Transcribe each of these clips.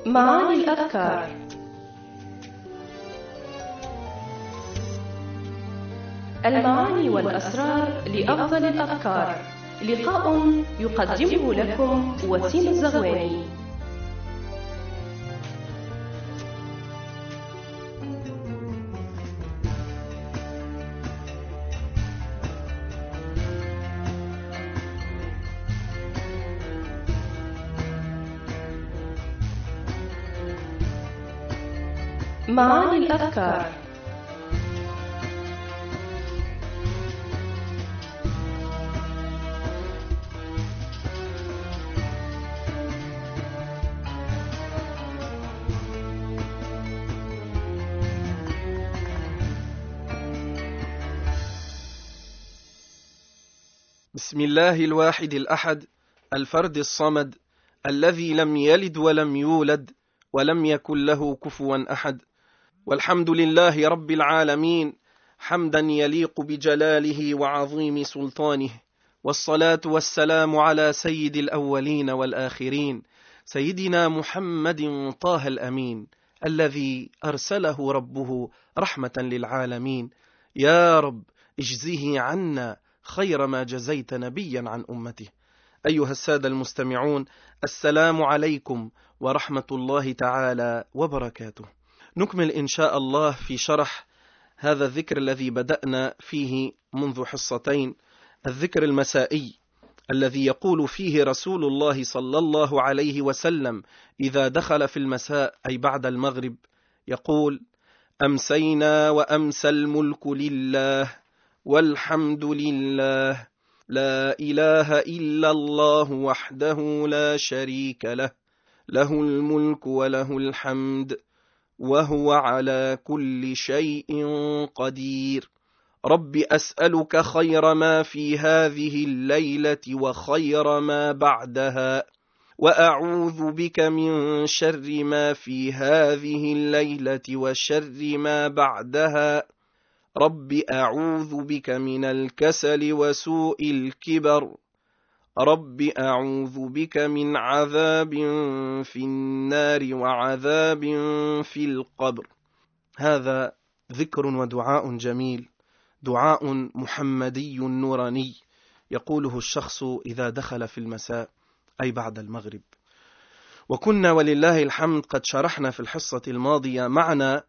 معاني الأذكار. المعاني والأسرار لأفضل الأذكار. لقاء يقدمه لكم وسيم الزغواني. معاني الأذكار. بسم الله الواحد الأحد الفرد الصمد الذي لم يلد ولم يولد ولم يكن له كفوا أحد، والحمد لله رب العالمين حمدا يليق بجلاله وعظيم سلطانه، والصلاة والسلام على سيد الأولين والآخرين سيدنا محمد طه الأمين الذي أرسله ربه رحمة للعالمين. يا رب اجزه عنا خير ما جزيت نبيا عن أمته. أيها السادة المستمعون، السلام عليكم ورحمة الله تعالى وبركاته. نكمل إن شاء الله في شرح هذا الذكر الذي بدأنا فيه منذ حصتين، الذكر المسائي الذي يقول فيه رسول الله صلى الله عليه وسلم إذا دخل في المساء أي بعد المغرب يقول: أمسينا وأمسى الملك لله والحمد لله، لا إله إلا الله وحده لا شريك له، له الملك وله الحمد وهو على كل شيء قدير. رب أسألك خير ما في هذه الليلة وخير ما بعدها، وأعوذ بك من شر ما في هذه الليلة وشر ما بعدها. رب أعوذ بك من الكسل وسوء الكبر. رب أعوذ بك من عذاب في النار وعذاب في القبر. هذا ذكر ودعاء جميل، دعاء محمدي نوراني يقوله الشخص إذا دخل في المساء أي بعد المغرب. وكنا ولله الحمد قد شرحنا في الحصة الماضية معنى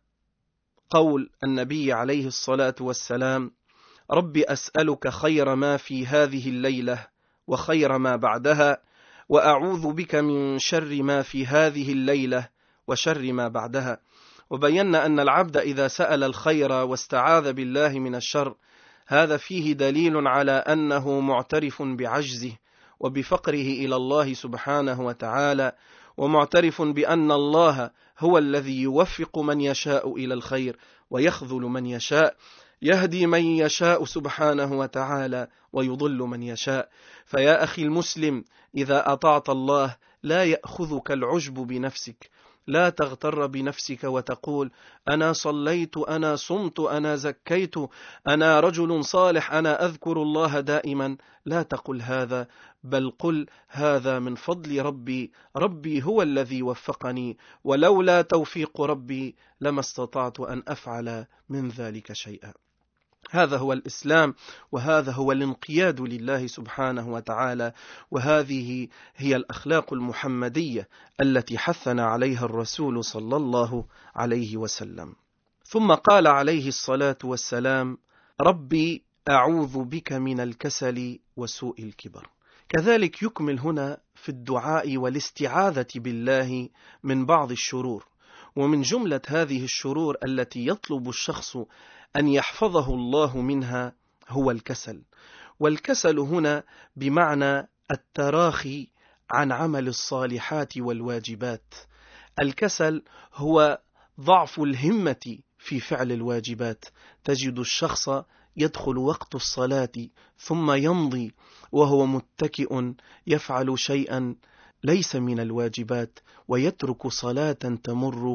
قول النبي عليه الصلاة والسلام: رب أسألك خير ما في هذه الليلة وخير ما بعدها، وأعوذ بك من شر ما في هذه الليلة وشر ما بعدها. وبينا أن العبد إذا سأل الخير واستعاذ بالله من الشر هذا فيه دليل على أنه معترف بعجزه وبفقره إلى الله سبحانه وتعالى، ومعترف بأن الله هو الذي يوفق من يشاء إلى الخير ويخذل من يشاء، يهدي من يشاء سبحانه وتعالى ويضل من يشاء. فيا أخي المسلم، إذا أطعت الله لا يأخذك العجب بنفسك، لا تغتر بنفسك وتقول أنا صليت، أنا صمت، أنا زكيت، أنا رجل صالح، أنا أذكر الله دائما. لا تقل هذا، بل قل هذا من فضل ربي، ربي هو الذي وفقني، ولولا توفيق ربي لما استطعت أن أفعل من ذلك شيئا. هذا هو الإسلام، وهذا هو الانقياد لله سبحانه وتعالى، وهذه هي الأخلاق المحمدية التي حثنا عليها الرسول صلى الله عليه وسلم. ثم قال عليه الصلاة والسلام: ربي أعوذ بك من الكسل وسوء الكبر. كذلك يكمل هنا في الدعاء والاستعاذة بالله من بعض الشرور، ومن جملة هذه الشرور التي يطلب الشخص أن يحفظه الله منها هو الكسل. والكسل هنا بمعنى التراخي عن عمل الصالحات والواجبات. الكسل هو ضعف الهمة في فعل الواجبات. تجد الشخص يدخل وقت الصلاة ثم يمضي وهو متكئ يفعل شيئا ليس من الواجبات، ويترك صلاة تمر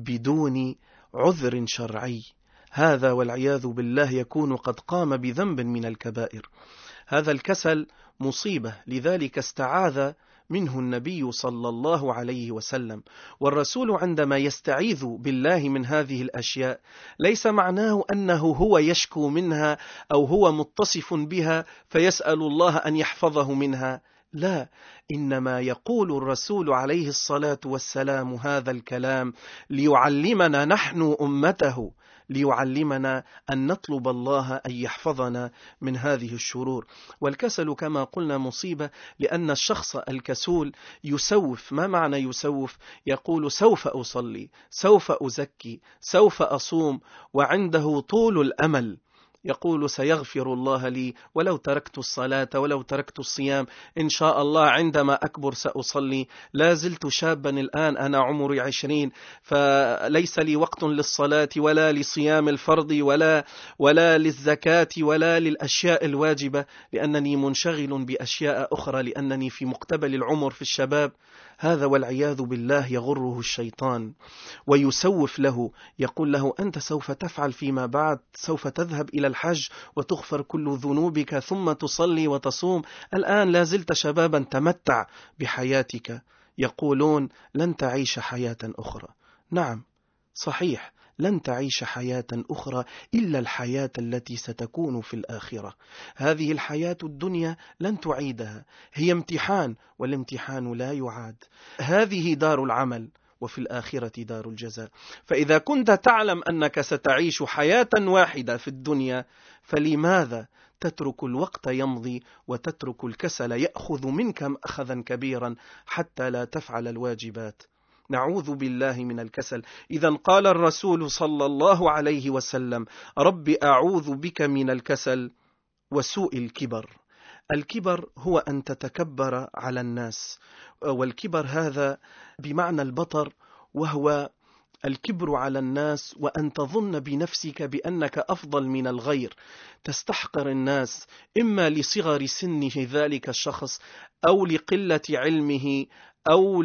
بدون عذر شرعي. هذا والعياذ بالله يكون قد قام بذنب من الكبائر. هذا الكسل مصيبة، لذلك استعاذ منه النبي صلى الله عليه وسلم. والرسول عندما يستعيذ بالله من هذه الأشياء ليس معناه أنه هو يشكو منها أو هو متصف بها فيسأل الله أن يحفظه منها، لا، إنما يقول الرسول عليه الصلاة والسلام هذا الكلام ليعلمنا نحن أمته، ليعلمنا أن نطلب الله أن يحفظنا من هذه الشرور. والكسل كما قلنا مصيبة، لأن الشخص الكسول يسوف. ما معنى يسوف؟ يقول سوف أصلي، سوف أزكي، سوف أصوم، وعنده طول الأمل، يقول سيغفر الله لي ولو تركت الصلاة ولو تركت الصيام، إن شاء الله عندما أكبر سأصلي، لا زلت شابا الآن، أنا عمري 20، فليس لي وقت للصلاة ولا لصيام الفرض ولا للزكاة ولا للأشياء الواجبة، لأنني منشغل بأشياء أخرى، لأنني في مقتبل العمر في الشباب. هذا والعياذ بالله يغره الشيطان ويسوف له، يقول له أنت سوف تفعل فيما بعد، سوف تذهب إلى الحج وتغفر كل ذنوبك ثم تصلي وتصوم، الآن لا زلت شبابا، تمتع بحياتك. يقولون لن تعيش حياة أخرى. نعم صحيح، لن تعيش حياة أخرى إلا الحياة التي ستكون في الآخرة. هذه الحياة الدنيا لن تعيدها، هي امتحان، والامتحان لا يعاد. هذه دار العمل، وفي الآخرة دار الجزاء. فإذا كنت تعلم أنك ستعيش حياة واحدة في الدنيا، فلماذا تترك الوقت يمضي وتترك الكسل يأخذ منك أخذا كبيرا حتى لا تفعل الواجبات؟ نعوذ بالله من الكسل. إذا قال الرسول صلى الله عليه وسلم رب أعوذ بك من الكسل وسوء الكبر. الكبر هو أن تتكبر على الناس، والكبر هذا بمعنى البطر، وهو الكبر على الناس وأن تظن بنفسك بأنك أفضل من الغير، تستحقر الناس إما لصغر سن ذلك الشخص أو لقلة علمه أو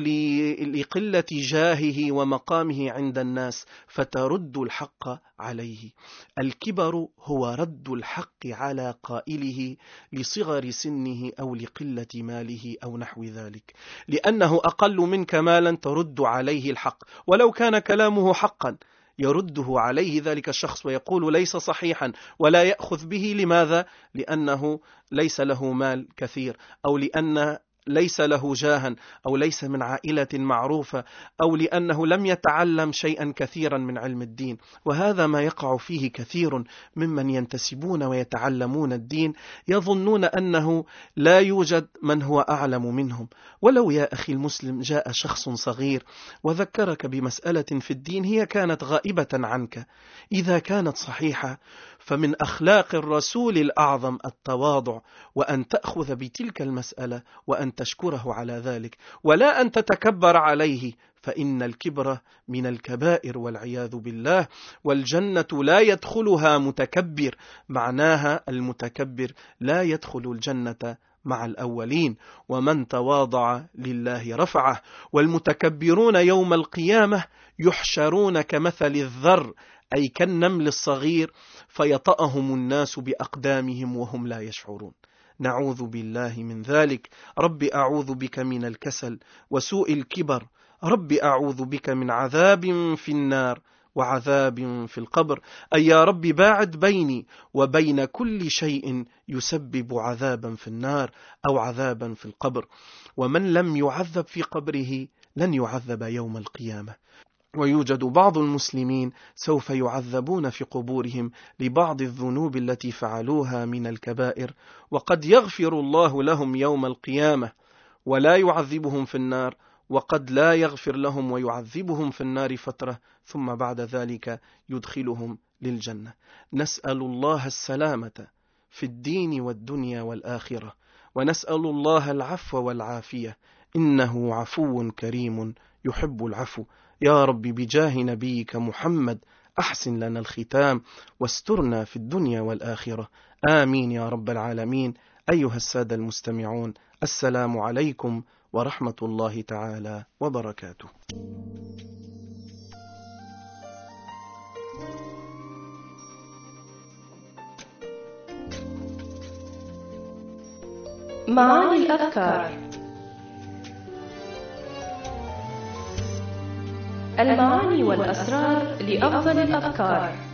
لقلة جاهه ومقامه عند الناس، فترد الحق عليه. الكبر هو رد الحق على قائله لصغر سنه أو لقلة ماله أو نحو ذلك، لأنه أقل منك مالا ترد عليه الحق، ولو كان كلامه حقا يرده عليه ذلك الشخص ويقول ليس صحيحا ولا يأخذ به. لماذا؟ لأنه ليس له مال كثير، أو لأن ليس له جاها، أو ليس من عائلة معروفة، أو لأنه لم يتعلم شيئا كثيرا من علم الدين. وهذا ما يقع فيه كثير ممن ينتسبون ويتعلمون الدين، يظنون أنه لا يوجد من هو أعلم منهم. ولو يا أخي المسلم جاء شخص صغير وذكرك بمسألة في الدين هي كانت غائبة عنك، إذا كانت صحيحة فمن أخلاق الرسول الأعظم التواضع، وأن تأخذ بتلك المسألة وأن تشكره على ذلك، ولا أن تتكبر عليه، فإن الكبر من الكبائر والعياذ بالله، والجنة لا يدخلها متكبر، معناها المتكبر لا يدخل الجنة مع الأولين. ومن تواضع لله رفعه. والمتكبرون يوم القيامة يحشرون كمثل الذر، أي كالنمل الصغير، فيطأهم الناس بأقدامهم وهم لا يشعرون. نعوذ بالله من ذلك. رب أعوذ بك من الكسل وسوء الكبر. رب أعوذ بك من عذاب في النار وعذاب في القبر. أي يا رب باعد بيني وبين كل شيء يسبب عذابا في النار أو عذابا في القبر. ومن لم يعذب في قبره لن يعذب يوم القيامة. ويوجد بعض المسلمين سوف يعذبون في قبورهم لبعض الذنوب التي فعلوها من الكبائر، وقد يغفر الله لهم يوم القيامة ولا يعذبهم في النار، وقد لا يغفر لهم ويعذبهم في النار فترة ثم بعد ذلك يدخلهم للجنة. نسأل الله السلامة في الدين والدنيا والآخرة، ونسأل الله العفو والعافية، إنه عفو كريم يحب العفو. يا رب بجاه نبيك محمد أحسن لنا الختام واسترنا في الدنيا والآخرة، آمين يا رب العالمين. أيها السادة المستمعون، السلام عليكم ورحمة الله تعالى وبركاته. معاني الأذكار. المعاني والأسرار لأفضل الأذكار